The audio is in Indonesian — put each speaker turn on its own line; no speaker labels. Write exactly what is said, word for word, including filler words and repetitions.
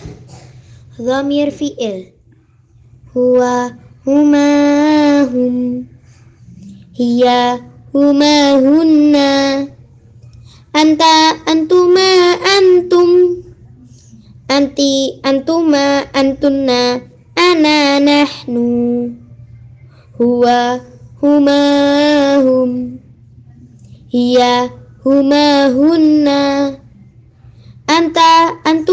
Dhamir fi'il. Huwa, huma, hum. Hiya, huma, hunna. Anta, antuma, antum. Anti, antuma, antunna. Ana, nahnu. Huwa, huma, hum. Hiya, huma, hunna. Anta, ant